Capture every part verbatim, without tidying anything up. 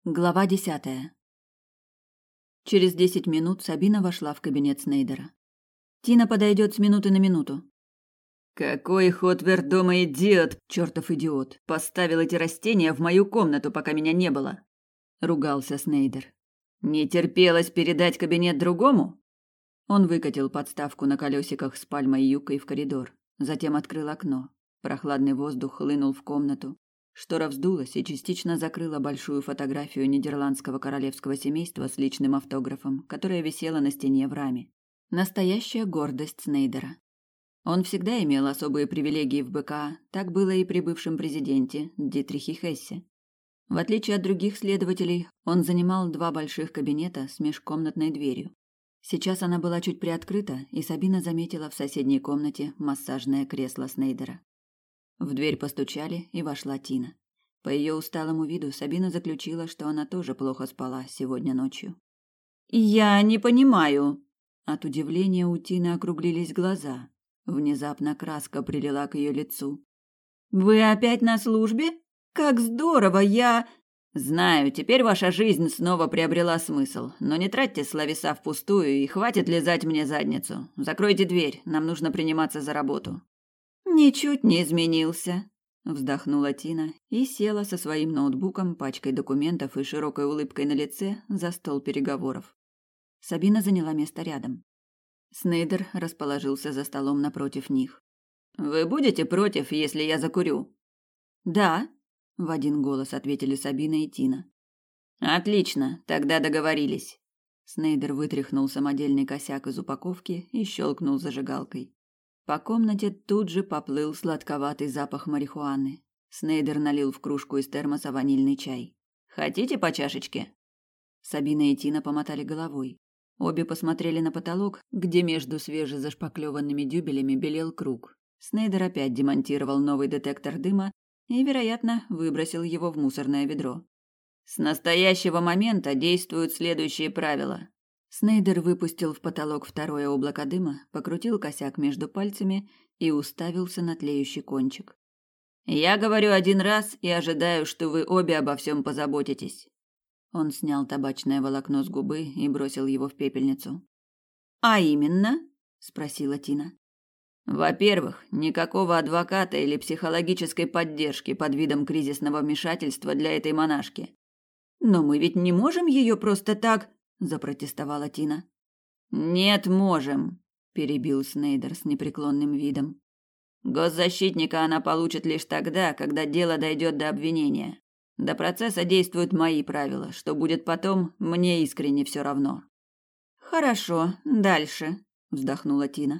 Глава десятая. Через десять минут Сабина вошла в кабинет Снейдера. Тина подойдет с минуты на минуту. Какой Хотвер дома идиот, чертов идиот, поставил эти растения в мою комнату, пока меня не было, ругался Снейдер. Не терпелось передать кабинет другому? Он выкатил подставку на колесиках с пальмой и юкой в коридор, затем открыл окно. Прохладный воздух хлынул в комнату. Штора вздулась и частично закрыла большую фотографию нидерландского королевского семейства с личным автографом, которая висела на стене в раме. Настоящая гордость Снейдера. Он всегда имел особые привилегии в БК, так было и при бывшем президенте Дитрихе Хессе. В отличие от других следователей, он занимал два больших кабинета с межкомнатной дверью. Сейчас она была чуть приоткрыта, и Сабина заметила в соседней комнате массажное кресло Снейдера. В дверь постучали, и вошла Тина. По ее усталому виду Сабина заключила, что она тоже плохо спала сегодня ночью. «Я не понимаю». От удивления у Тины округлились глаза. Внезапно краска прилила к ее лицу. «Вы опять на службе? Как здорово, я...» «Знаю, теперь ваша жизнь снова приобрела смысл, но не тратьте словеса впустую и хватит лизать мне задницу. Закройте дверь, нам нужно приниматься за работу». «Ничуть не изменился», – вздохнула Тина и села со своим ноутбуком, пачкой документов и широкой улыбкой на лице за стол переговоров. Сабина заняла место рядом. Снейдер расположился за столом напротив них. «Вы будете против, если я закурю?» «Да», – в один голос ответили Сабина и Тина. «Отлично, тогда договорились». Снейдер вытряхнул самодельный косяк из упаковки и щелкнул зажигалкой. По комнате тут же поплыл сладковатый запах марихуаны. Снейдер налил в кружку из термоса ванильный чай. «Хотите по чашечке?» Сабина и Тина помотали головой. Обе посмотрели на потолок, где между свежезашпаклеванными дюбелями белел круг. Снейдер опять демонтировал новый детектор дыма и, вероятно, выбросил его в мусорное ведро. «С настоящего момента действуют следующие правила». Снейдер выпустил в потолок второе облако дыма, покрутил косяк между пальцами и уставился на тлеющий кончик. «Я говорю один раз и ожидаю, что вы обе обо всем позаботитесь». Он снял табачное волокно с губы и бросил его в пепельницу. «А именно?» – спросила Тина. «Во-первых, никакого адвоката или психологической поддержки под видом кризисного вмешательства для этой монашки». «Но мы ведь не можем ее просто так...» – запротестовала Тина. «Нет, можем», – перебил Снейдер с непреклонным видом. «Госзащитника она получит лишь тогда, когда дело дойдет до обвинения. До процесса действуют мои правила. Что будет потом, мне искренне все равно». «Хорошо, дальше», – вздохнула Тина.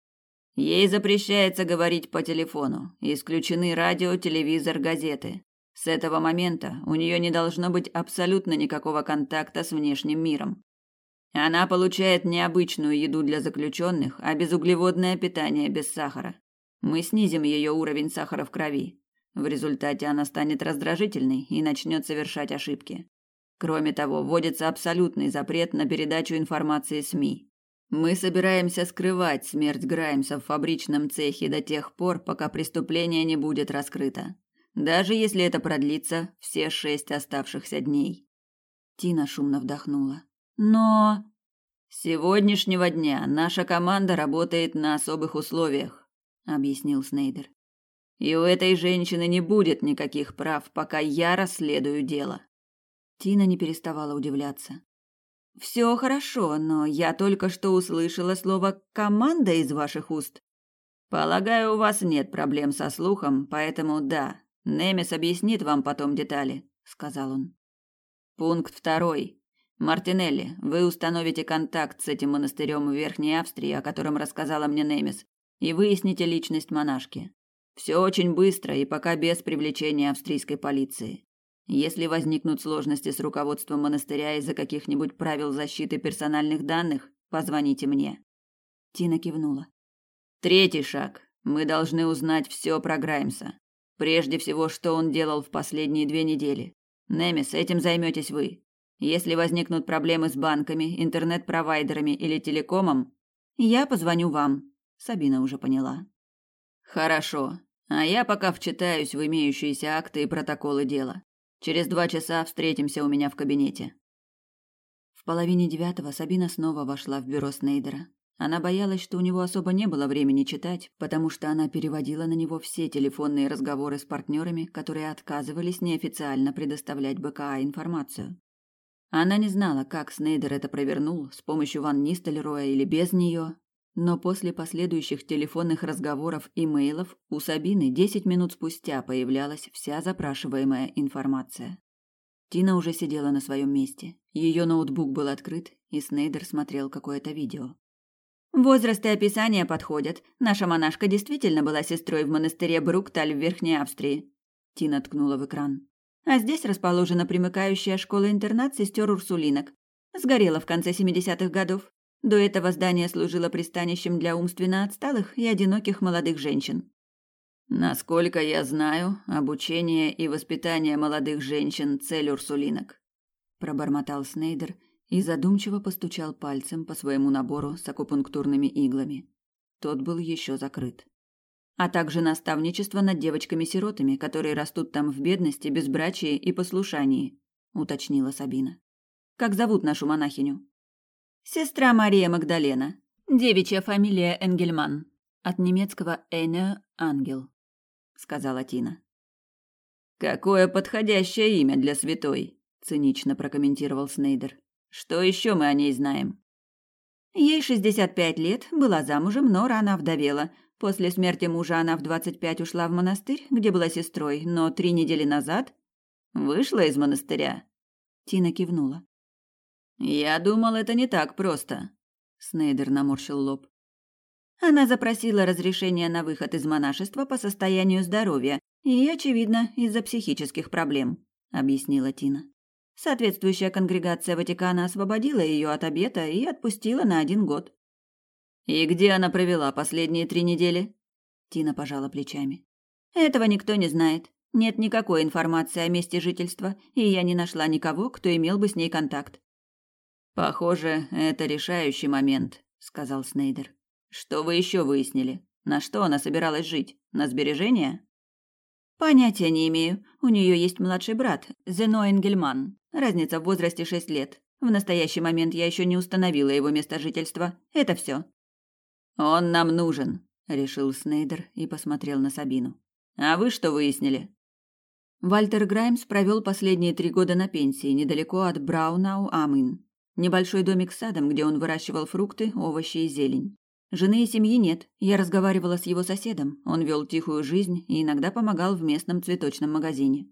«Ей запрещается говорить по телефону. Исключены радио, телевизор, газеты. С этого момента у нее не должно быть абсолютно никакого контакта с внешним миром. Она получает не обычную еду для заключенных, а безуглеводное питание без сахара. Мы снизим ее уровень сахара в крови. В результате она станет раздражительной и начнет совершать ошибки. Кроме того, вводится абсолютный запрет на передачу информации СМИ. Мы собираемся скрывать смерть Граймса в фабричном цехе до тех пор, пока преступление не будет раскрыто. Даже если это продлится все шесть оставшихся дней». Тина шумно вдохнула. «Но...» «С сегодняшнего дня наша команда работает на особых условиях», — объяснил Снейдер. «И у этой женщины не будет никаких прав, пока я расследую дело». Тина не переставала удивляться. «Все хорошо, но я только что услышала слово «команда» из ваших уст». «Полагаю, у вас нет проблем со слухом, поэтому да. Немес объяснит вам потом детали», — сказал он. «Пункт второй. Мартинелли, вы установите контакт с этим монастырем в Верхней Австрии, о котором рассказала мне Немес, и выясните личность монашки. Все очень быстро и пока без привлечения австрийской полиции. Если возникнут сложности с руководством монастыря из-за каких-нибудь правил защиты персональных данных, позвоните мне». Тина кивнула. «Третий шаг. Мы должны узнать все про Граймса. Прежде всего, что он делал в последние две недели. Немес, этим займетесь вы. Если возникнут проблемы с банками, интернет-провайдерами или телекомом, я позвоню вам», — Сабина уже поняла. «Хорошо. А я пока вчитаюсь в имеющиеся акты и протоколы дела. Через два часа встретимся у меня в кабинете». В половине девятого Сабина снова вошла в бюро Снейдера. Она боялась, что у него особо не было времени читать, потому что она переводила на него все телефонные разговоры с партнерами, которые отказывались неофициально предоставлять БКА информацию. Она не знала, как Снейдер это провернул, с помощью Ван Нистельрooя или без нее, но после последующих телефонных разговоров и мейлов у Сабины десять минут спустя появлялась вся запрашиваемая информация. Тина уже сидела на своем месте. Ее ноутбук был открыт, и Снейдер смотрел какое-то видео. Возраст и описание подходят. Наша монашка действительно была сестрой в монастыре Брукталь в Верхней Австрии. Тина ткнула в экран. А здесь расположена примыкающая школа-интернат сестер Урсулинок. Сгорела в конце семидесятых годов. До этого здание служило пристанищем для умственно отсталых и одиноких молодых женщин. Насколько я знаю, обучение и воспитание молодых женщин – цель Урсулинок, пробормотал Снейдер и задумчиво постучал пальцем по своему набору с акупунктурными иглами. Тот был еще закрыт. А также наставничество над девочками-сиротами, которые растут там в бедности, безбрачии и послушании, уточнила Сабина. Как зовут нашу монахиню? Сестра Мария Магдалена. Девичья фамилия Энгельман. От немецкого «Эйне» – ангел, сказала Тина. Какое подходящее имя для святой, цинично прокомментировал Снейдер. Что еще мы о ней знаем? Ей шестьдесят пять лет, была замужем, но рано овдовела. После смерти мужа она в двадцать пять ушла в монастырь, где была сестрой, но три недели назад вышла из монастыря. Тина кивнула. Я думал, это не так просто. Снейдер наморщил лоб. Она запросила разрешение на выход из монашества по состоянию здоровья и, очевидно, из-за психических проблем, объяснила Тина. Соответствующая конгрегация Ватикана освободила ее от обета и отпустила на один год. И где она провела последние три недели? Тина пожала плечами. Этого никто не знает. Нет никакой информации о месте жительства, и я не нашла никого, кто имел бы с ней контакт. Похоже, это решающий момент, сказал Снейдер. Что вы еще выяснили? На что она собиралась жить? На сбережения? Понятия не имею. У нее есть младший брат, Зено Энгельман. Разница в возрасте шесть лет. В настоящий момент я еще не установила его место жительства. Это все. Он нам нужен, решил Снейдер и посмотрел на Сабину. А вы что выяснили? Вальтер Граймс провел последние три года на пенсии недалеко от Браунау-Амин. Небольшой домик с садом, где он выращивал фрукты, овощи и зелень. Жены и семьи нет. Я разговаривала с его соседом. Он вел тихую жизнь и иногда помогал в местном цветочном магазине.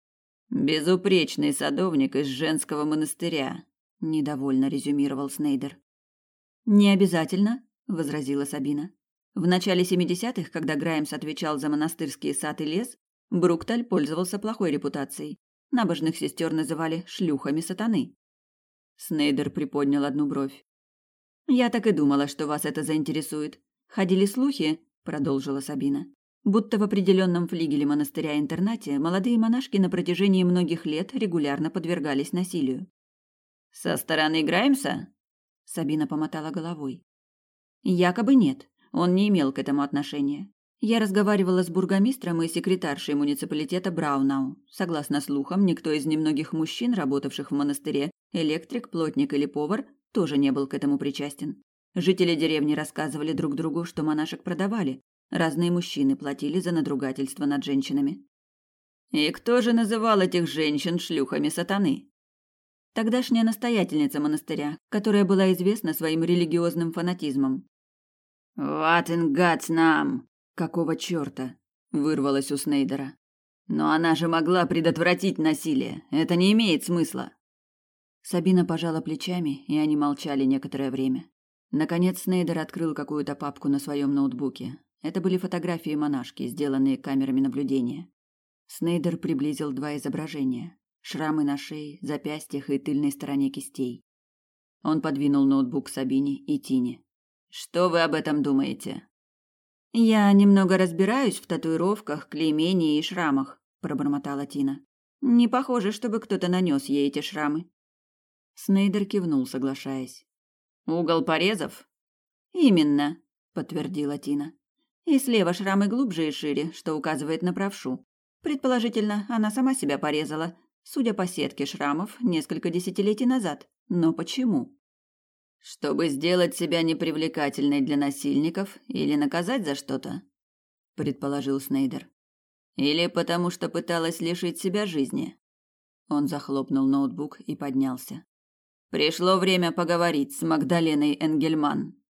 Безупречный садовник из женского монастыря, недовольно резюмировал Снейдер. Не обязательно, возразила Сабина. В начале семидесятых, когда Граймс отвечал за монастырский сад и лес, Брукталь пользовался плохой репутацией. Набожных сестер называли шлюхами сатаны. Снейдер приподнял одну бровь. «Я так и думала, что вас это заинтересует. Ходили слухи, — продолжила Сабина, — будто в определенном флигеле монастыря-интернате молодые монашки на протяжении многих лет регулярно подвергались насилию». «Со стороны Граймса?» — Сабина помотала головой. «Якобы нет, он не имел к этому отношения. Я разговаривала с бургомистром и секретаршей муниципалитета Браунау. Согласно слухам, никто из немногих мужчин, работавших в монастыре, электрик, плотник или повар, тоже не был к этому причастен. Жители деревни рассказывали друг другу, что монашек продавали. Разные мужчины платили за надругательство над женщинами. И кто же называл этих женщин шлюхами сатаны? Тогдашняя настоятельница монастыря, которая была известна своим религиозным фанатизмом. «Вот ингать нам! Какого чёрта?» – вырвалось у Снейдера. «Но она же могла предотвратить насилие. Это не имеет смысла». Сабина пожала плечами, и они молчали некоторое время. Наконец Снейдер открыл какую-то папку на своем ноутбуке. Это были фотографии монашки, сделанные камерами наблюдения. Снейдер приблизил два изображения: шрамы на шее, запястьях и тыльной стороне кистей. Он подвинул ноутбук Сабине и Тине. «Что вы об этом думаете?» «Я немного разбираюсь в татуировках, клеймении и шрамах», – пробормотала Тина. «Не похоже, чтобы кто-то нанес ей эти шрамы». Снейдер кивнул, соглашаясь. «Угол порезов?» «Именно», – подтвердила Тина. «И слева шрамы глубже и шире, что указывает на правшу. Предположительно, она сама себя порезала. Судя по сетке шрамов, несколько десятилетий назад. Но почему? Чтобы сделать себя непривлекательной для насильников или наказать за что-то, предположил Снейдер. Или потому что пыталась лишить себя жизни. Он захлопнул ноутбук и поднялся. Пришло время поговорить с Магдаленой Энгельман.